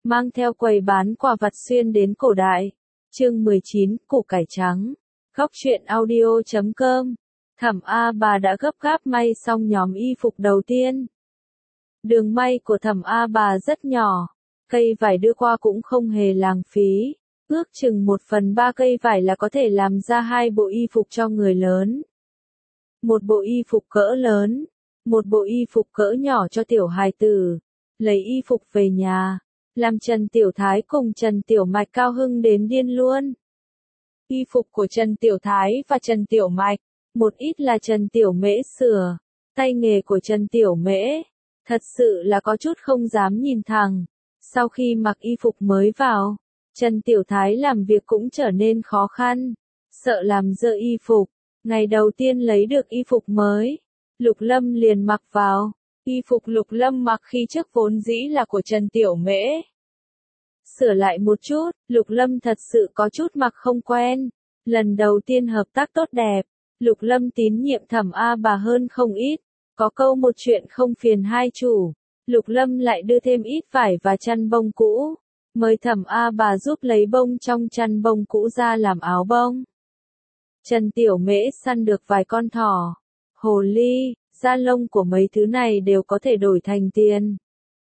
mang theo quầy bán quà vặt xuyên đến cổ đại. Chương 19, củ cải trắng. Góc truyện audio.com. Thẩm A Bà đã gấp gáp may xong nhóm y phục đầu tiên. Đường may của Thẩm A Bà rất nhỏ, cây vải đưa qua cũng không hề lãng phí, ước chừng 1/3 cây vải là có thể làm ra 2 bộ y phục cho người lớn. Một bộ y phục cỡ lớn, một bộ y phục cỡ nhỏ cho tiểu hài tử. Lấy y phục về nhà, làm Trần Tiểu Thái cùng Trần Tiểu Mạch cao hưng đến điên luôn. Y phục của Trần Tiểu Thái và Trần Tiểu Mạch, một ít là Trần Tiểu Mễ sửa, tay nghề của Trần Tiểu Mễ, thật sự là có chút không dám nhìn thẳng. Sau khi mặc y phục mới vào, Trần Tiểu Thái làm việc cũng trở nên khó khăn, sợ làm dơ y phục. Ngày đầu tiên lấy được y phục mới, Lục Lâm liền mặc vào. Y phục Lục Lâm mặc khi trước vốn dĩ là của Trần Tiểu Mễ. Sửa lại một chút, Lục Lâm thật sự có chút mặc không quen. Lần đầu tiên hợp tác tốt đẹp, Lục Lâm tín nhiệm Thẩm A Bà hơn không ít. Có câu một chuyện không phiền hai chủ, Lục Lâm lại đưa thêm ít vải và chăn bông cũ. Mời Thẩm A Bà giúp lấy bông trong chăn bông cũ ra làm áo bông. Trần Tiểu Mễ săn được vài con thỏ, hồ ly, da lông của mấy thứ này đều có thể đổi thành tiền.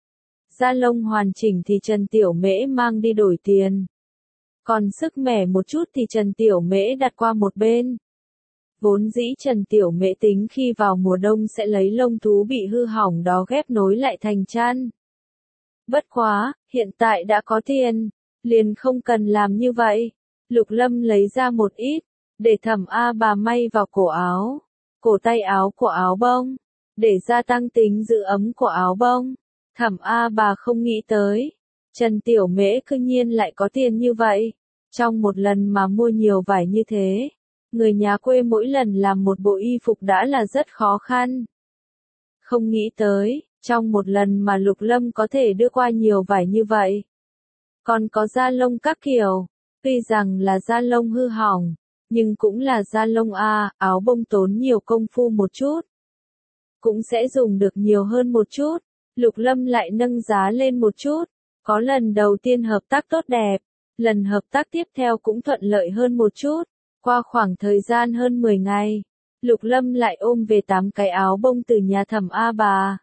Da lông hoàn chỉnh thì Trần Tiểu Mễ mang đi đổi tiền. Còn sức mẻ một chút thì Trần Tiểu Mễ đặt qua một bên. Vốn dĩ Trần Tiểu Mễ tính khi vào mùa đông sẽ lấy lông thú bị hư hỏng đó ghép nối lại thành chăn. Bất quá, hiện tại đã có tiền, liền không cần làm như vậy. Lục Lâm lấy ra một ít, để Thẩm A Bà may vào cổ áo, cổ tay áo của áo bông, để gia tăng tính giữ ấm của áo bông. Thẩm A Bà không nghĩ tới, Trần Tiểu Mễ cư nhiên lại có tiền như vậy. Trong một lần mà mua nhiều vải như thế, người nhà quê mỗi lần làm một bộ y phục đã là rất khó khăn. Không nghĩ tới, trong một lần mà Lục Lâm có thể đưa qua nhiều vải như vậy. Còn có da lông các kiểu, tuy rằng là da lông hư hỏng, nhưng cũng là da lông A, áo bông tốn nhiều công phu một chút. Cũng sẽ dùng được nhiều hơn một chút. Lục Lâm lại nâng giá lên một chút. Có lần đầu tiên hợp tác tốt đẹp, lần hợp tác tiếp theo cũng thuận lợi hơn một chút. Qua khoảng thời gian hơn 10 ngày, Lục Lâm lại ôm về 8 cái áo bông từ nhà Thẩm A Bà.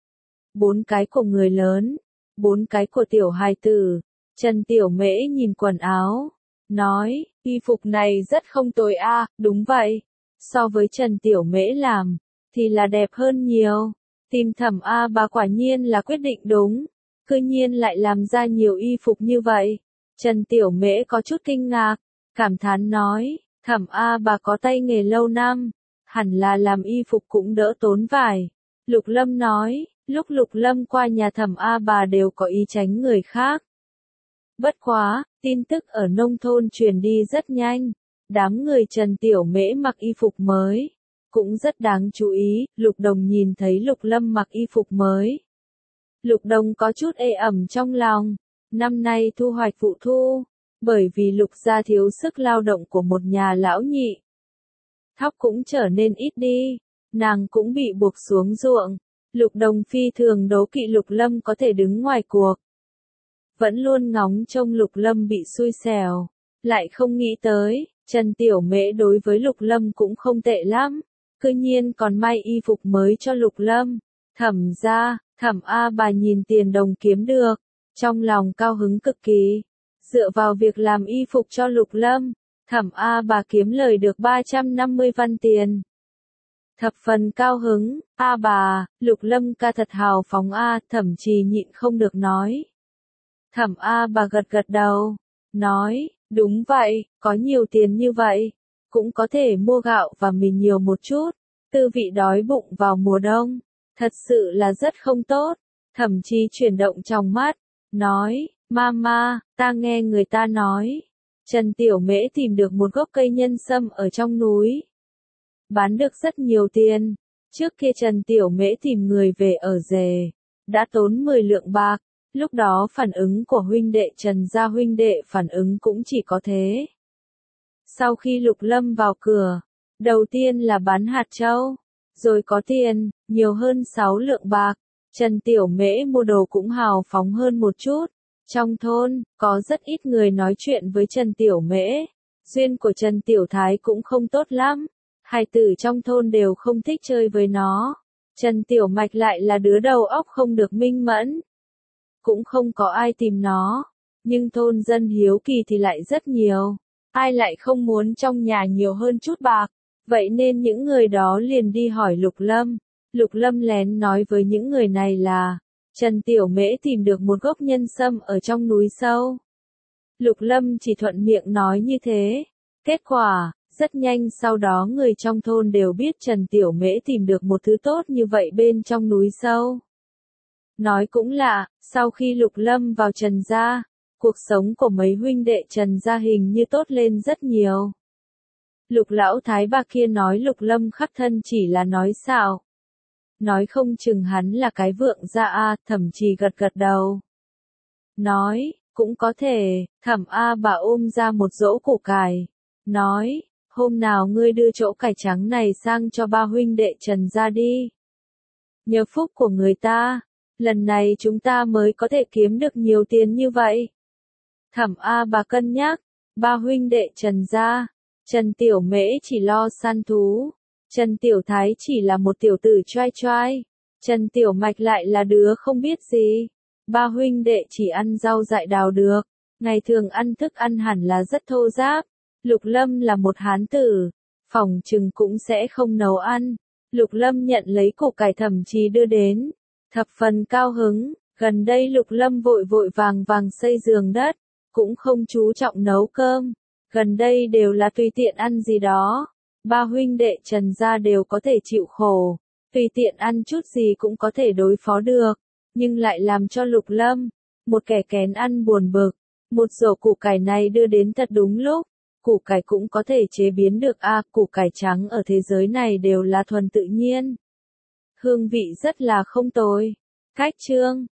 4 cái của người lớn, 4 cái của tiểu hài tử. Trần Tiểu Mễ nhìn quần áo, nói, y phục này rất không tồi a, đúng vậy. So với Trần Tiểu Mễ làm, thì là đẹp hơn nhiều. Tìm Thẩm A Bà quả nhiên là quyết định đúng. Cư nhiên lại làm ra nhiều y phục như vậy. Trần Tiểu Mễ có chút kinh ngạc, cảm thán nói, Thẩm A Bà có tay nghề lâu năm, hẳn là làm y phục cũng đỡ tốn vải. Lục Lâm nói, lúc Lục Lâm qua nhà Thẩm A Bà đều có ý tránh người khác. Bất quá, tin tức ở nông thôn truyền đi rất nhanh. Đám người Trần Tiểu Mễ mặc y phục mới, cũng rất đáng chú ý. Lục Đồng nhìn thấy Lục Lâm mặc y phục mới, Lục Đồng có chút ê ẩm trong lòng. Năm nay thu hoạch vụ thu, bởi vì Lục gia thiếu sức lao động của một nhà lão nhị, thóc cũng trở nên ít đi, nàng cũng bị buộc xuống ruộng. Lục Đồng phi thường đố kỵ Lục Lâm có thể đứng ngoài cuộc. Vẫn luôn ngóng trông Lục Lâm bị xui xẻo, lại không nghĩ tới, Trần Tiểu Mễ đối với Lục Lâm cũng không tệ lắm, cư nhiên còn may y phục mới cho Lục Lâm. Thẩm gia, Thẩm A Bà nhìn tiền đồng kiếm được, trong lòng cao hứng cực kỳ. Dựa vào việc làm y phục cho Lục Lâm, Thẩm A Bà kiếm lời được 350 văn tiền. Thập phần cao hứng, A Bà, Lục Lâm ca thật hào phóng a, Thẩm Trì nhịn không được nói. Thẩm A Bà gật gật đầu, nói, đúng vậy, có nhiều tiền như vậy, cũng có thể mua gạo và mì nhiều một chút, tư vị đói bụng vào mùa đông, thật sự là rất không tốt. Thẩm Trì chuyển động trong mắt, nói, Mama, ta nghe người ta nói, Trần Tiểu Mễ tìm được một gốc cây nhân sâm ở trong núi, bán được rất nhiều tiền. Trước kia Trần Tiểu Mễ tìm người về ở rể, đã tốn 10 lượng bạc. Lúc đó phản ứng của huynh đệ Trần gia huynh đệ phản ứng cũng chỉ có thế. Sau khi Lục Lâm vào cửa, đầu tiên là bán hạt châu, rồi có tiền, nhiều hơn 6 lượng bạc. Trần Tiểu Mễ mua đồ cũng hào phóng hơn một chút, Trong thôn, có rất ít người nói chuyện với Trần Tiểu Mễ. Duyên của Trần Tiểu Thái cũng không tốt lắm. Hài tử trong thôn đều không thích chơi với nó. Trần Tiểu Mạch lại là đứa đầu óc không được minh mẫn. Cũng không có ai tìm nó. Nhưng thôn dân hiếu kỳ thì lại rất nhiều. Ai lại không muốn trong nhà nhiều hơn chút bạc. Vậy nên những người đó liền đi hỏi Lục Lâm. Lục Lâm lén nói với những người này là Trần Tiểu Mễ tìm được một gốc nhân sâm ở trong núi sâu. Lục Lâm chỉ thuận miệng nói như thế. Kết quả, rất nhanh sau đó người trong thôn đều biết Trần Tiểu Mễ tìm được một thứ tốt như vậy bên trong núi sâu. Nói cũng lạ, sau khi Lục Lâm vào Trần gia, cuộc sống của mấy huynh đệ Trần gia hình như tốt lên rất nhiều. Lục lão thái bà kia nói Lục Lâm khắc thân chỉ là nói xạo. Nói không chừng hắn là cái vượng gia a, Thẩm Trì gật gật đầu. Nói, cũng có thể, Thẩm A bà ôm ra một giỗ củ cải. Nói, hôm nào ngươi đưa chỗ cải trắng này sang cho ba huynh đệ Trần gia đi. Nhờ phúc của người ta, lần này chúng ta mới có thể kiếm được nhiều tiền như vậy. Thẩm A bà cân nhắc, ba huynh đệ Trần gia, Trần Tiểu Mễ chỉ lo săn thú, Trần Tiểu Thái chỉ là một tiểu tử choai choai, Trần Tiểu Mạch lại là đứa không biết gì. Ba huynh đệ chỉ ăn rau dại đào được, ngày thường ăn thức ăn hẳn là rất thô ráp. Lục Lâm là một hán tử, phỏng chừng cũng sẽ không nấu ăn. Lục Lâm nhận lấy củ cải Thẩm Trì đưa đến, thập phần cao hứng. Gần đây Lục Lâm vội vội vàng vàng xây giường đất, cũng không chú trọng nấu cơm. Gần đây đều là tùy tiện ăn gì đó. Ba huynh đệ Trần gia đều có thể chịu khổ, tùy tiện ăn chút gì cũng có thể đối phó được, nhưng lại làm cho Lục Lâm, một kẻ kén ăn buồn bực. Một rổ củ cải này đưa đến thật đúng lúc, củ cải cũng có thể chế biến được củ cải trắng ở thế giới này đều là thuần tự nhiên. Hương vị rất là không tồi. Cách chương